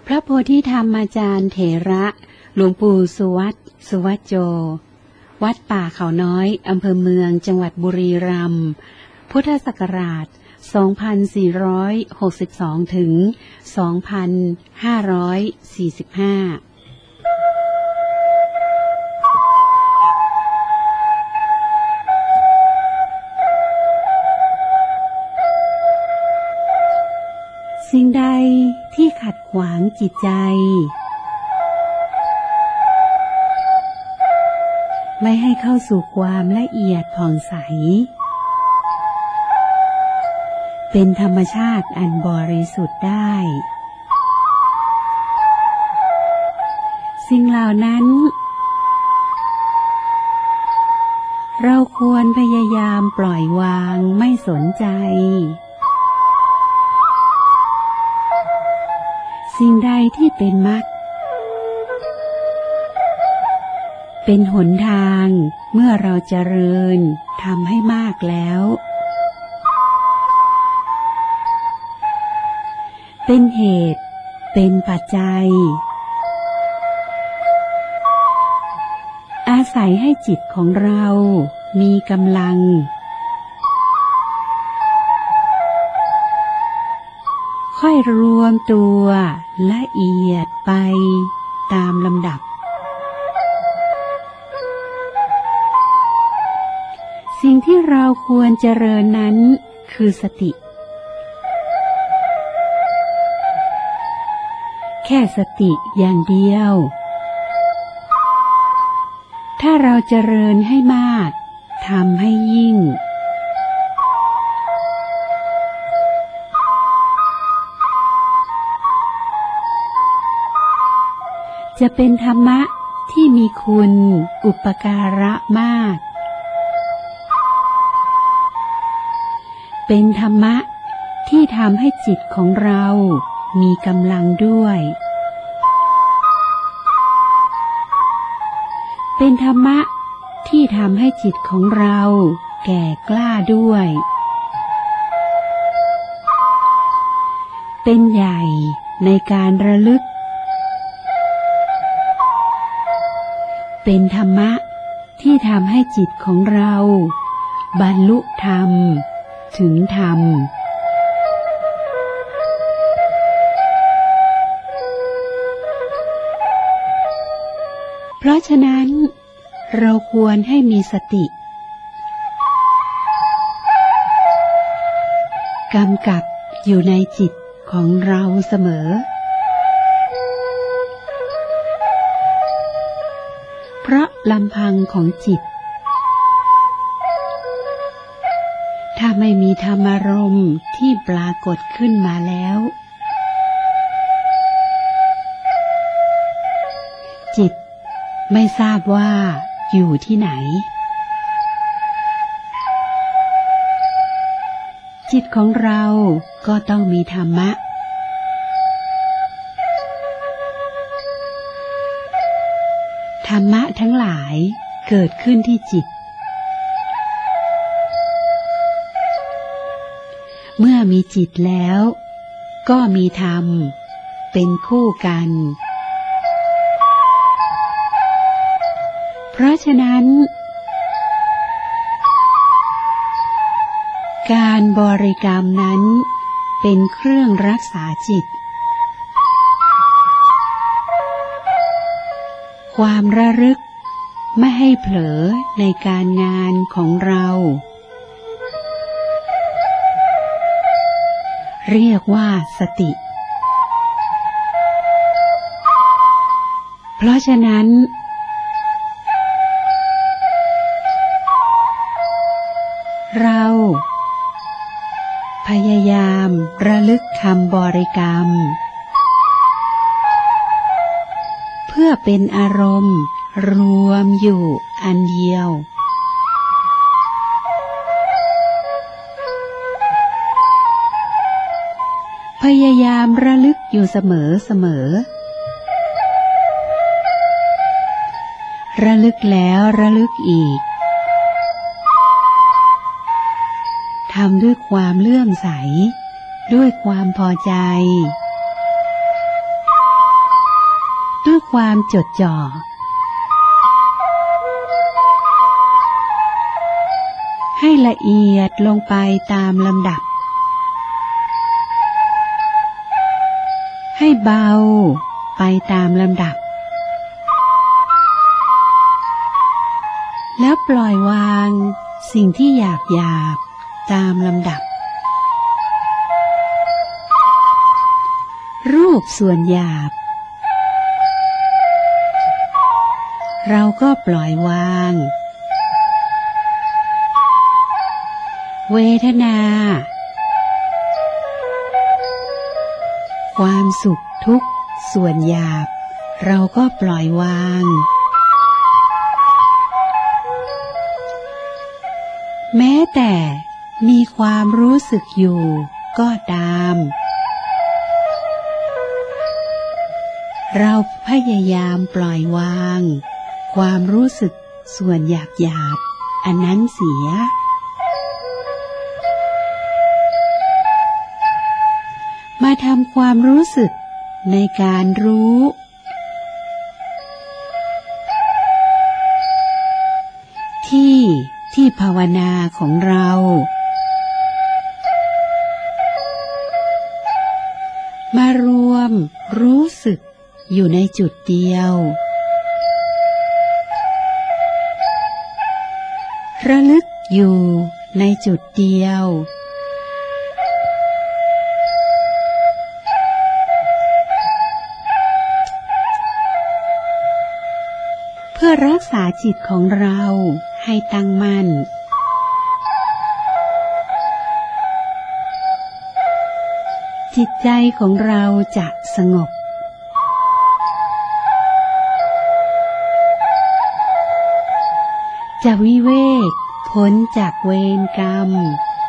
พระโพธิธรรมาจารย์เถระหลวงปู่สุวัตสุวัจโจวัดป่าเขาน้อยอำเภอเมืองจังหวัดบุรีรัมย์พุทธศักราช 2462 ถึง 2545สิ่งใดที่ขัดขวางจิตใจไม่ให้เข้าสู่ความละเอียดผ่องใสเป็นธรรมชาติอันบริสุทธิ์ได้สิ่งเหล่านั้นเราควรพยายามปล่อยวางไม่สนใจสิ่งใดที่เป็นมรรคเป็นหนทางเมื่อเราเจริญทำให้มากแล้วเป็นเหตุเป็นปัจจัยอาศัยให้จิตของเรามีกำลังค่อยรวมตัวละเอียดไปตามลำดับสิ่งที่เราควรเจริญนั้นคือสติแค่สติอย่างเดียวถ้าเราเจริญให้มากทำให้ยิ่งจะเป็นธรรมะที่มีคุณอุปการะมากเป็นธรรมะที่ทำให้จิตของเรามีกำลังด้วยเป็นธรรมะที่ทำให้จิตของเราแก่กล้าด้วยเป็นใหญ่ในการระลึกเป็นธรรมะที่ทำให้จิตของเราบรรลุธรรมถึงธรรมเพราะฉะนั้นเราควรให้มีสติกำกับอยู่ในจิตของเราเสมอเพราะลำพังของจิตถ้าไม่มีธรรมารมณ์ที่ปรากฏขึ้นมาแล้วจิตไม่ทราบว่าอยู่ที่ไหนจิตของเราก็ต้องมีธรรมะธรรมะทั้งหลายเกิดขึ้นที่จิตเมื่อมีจิตแล้วก็มีธรรมเป็นคู่กันเพราะฉะนั้นการบริกรรมนั้นเป็นเครื่องรักษาจิตความระลึกไม่ให้เผลอในการงานของเราเรียกว่าสติเพราะฉะนั้นเราพยายามระลึกคำบริกรรมเพื่อเป็นอารมณ์รวมอยู่อันเดียวพยายามระลึกอยู่เสมอระลึกแล้วระลึกอีกทำด้วยความเลื่อมใสด้วยความพอใจความจดจ่อให้ละเอียดลงไปตามลำดับให้เบาไปตามลำดับแล้วปล่อยวางสิ่งที่หยาบตามลำดับรูปส่วนหยาบเราก็ปล่อยวางเวทนาความสุขทุกข์ส่วนหยาบเราก็ปล่อยวางแม้แต่มีความรู้สึกอยู่ก็ตามเราพยายามปล่อยวางความรู้สึกส่วนหยาบอันนั้นเสียมาทำความรู้สึกในการรู้ที่ภาวนาของเรามารวมรู้สึกอยู่ในจุดเดียวระลึกอยู่ในจุดเดียวเพื่อรักษาจิตของเราให้ตั้งมั่นจิตใจของเราจะสงบจะวิเวกพ้นจากเวรกรรม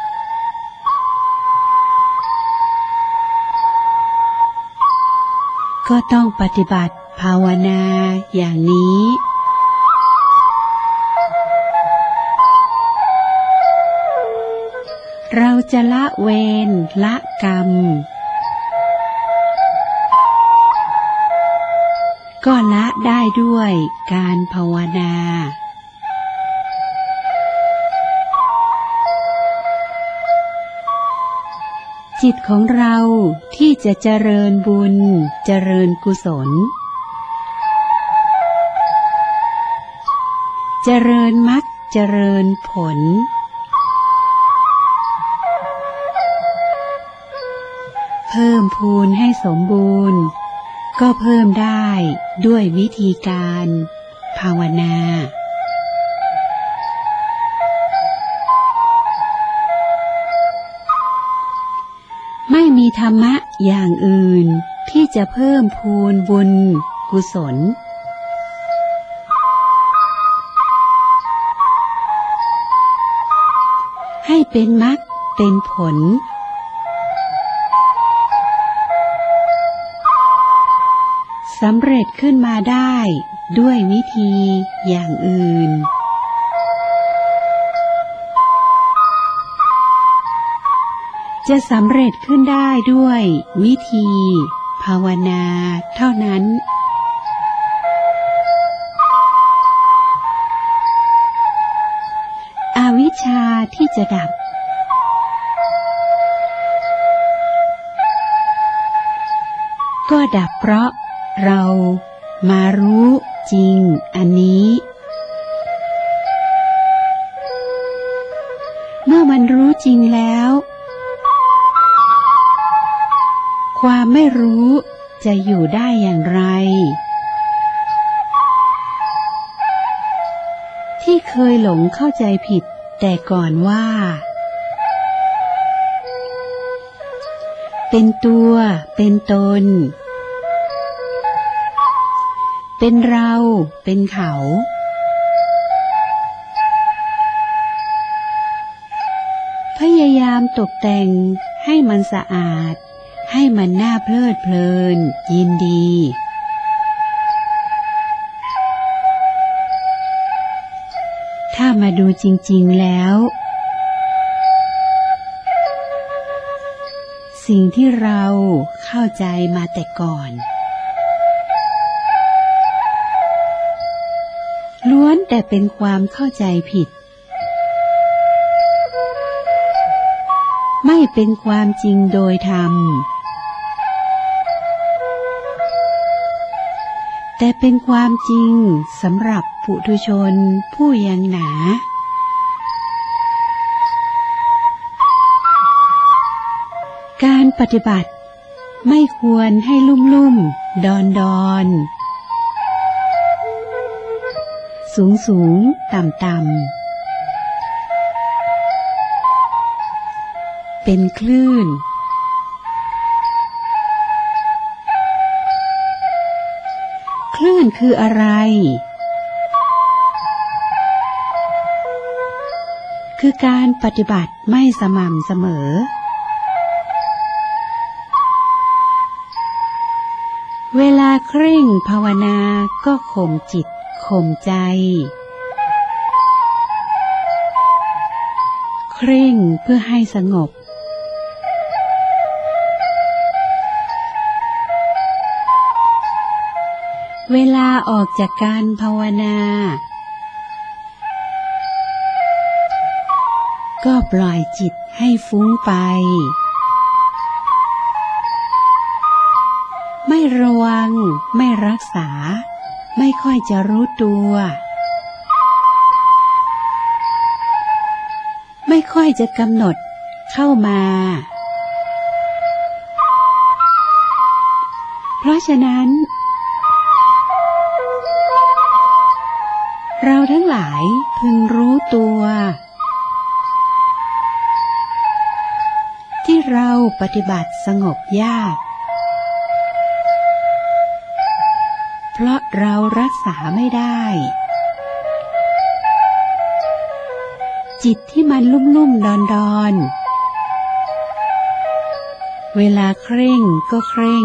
ก็ต้องปฏิบัติภาวนาอย่างนี้เราจะละเวรละกรรมก็ละได้ด้วยการภาวนาจิตของเราที่จะเจริญบุญเจริญกุศลเจริญมรรคเจริญผลเพิ่มพูนให้สมบูรณ์ก็เพิ่มได้ด้วยวิธีการภาวนาไม่มีธรรมะอย่างอื่นที่จะเพิ่มพูนบุญกุศลให้เป็นมรรคเป็นผลสำเร็จขึ้นมาได้ด้วยวิธีอย่างอื่นจะสำเร็จขึ้นได้ด้วยวิธีภาวนาเท่านั้นอวิชชาที่จะดับก็ดับเพราะเรามารู้จริงอันนี้เมื่อมันรู้จริงแล้วความไม่รู้จะอยู่ได้อย่างไรที่เคยหลงเข้าใจผิดแต่ก่อนว่าเป็นตัวเป็นตนเป็นเราเป็นเขาพยายามตกแต่งให้มันสะอาดให้มันน่าเพลิดเพลินยินดีถ้ามาดูจริงๆแล้วสิ่งที่เราเข้าใจมาแต่ก่อนล้วนแต่เป็นความเข้าใจผิดไม่เป็นความจริงโดยธรรมแต่เป็นความจริงสำหรับปุถุชนผู้ยังหนาการปฏิบัติไม่ควรให้ลุ่มๆดอนสูงต่ำเป็นคลื่นคลื่นคืออะไรคือการปฏิบัติไม่สม่ำเสมอเวลาเคร่งภาวนาก็ข่มจิตข่มใจเคร่งเพื่อให้สงบเวลาออกจากการภาวนาก็ปล่อยจิตให้ฟุ้งไปไม่ระวังไม่รักษาไม่ค่อยจะรู้ตัวไม่ค่อยจะกำหนดเข้ามาเพราะฉะนั้นเราทั้งหลายพึงรู้ตัวที่เราปฏิบัติสงบยากเพราะเรารักษาไม่ได้จิตที่มันลุ่มๆดอนเวลาเคร่งก็เคร่ง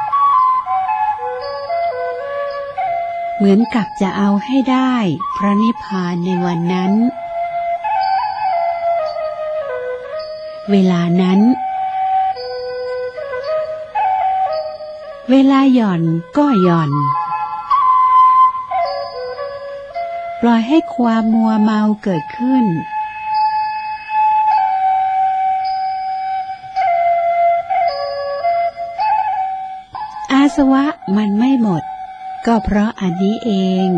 เหมือนกับจะเอาให้ได้พระนิพพานในวันนั้นเวลานั้นเวลาหย่อนก็หย่อนปล่อยให้ความมัวเมาเกิดขึ้นอาสวะมันไม่หมดก็เพราะอันนี้เอง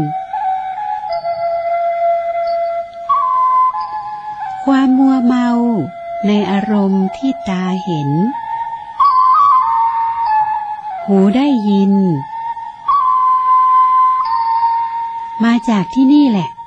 ความมัวเมาในอารมณ์ที่ตาเห็นหูได้ยินมาจากที่นี่แหละ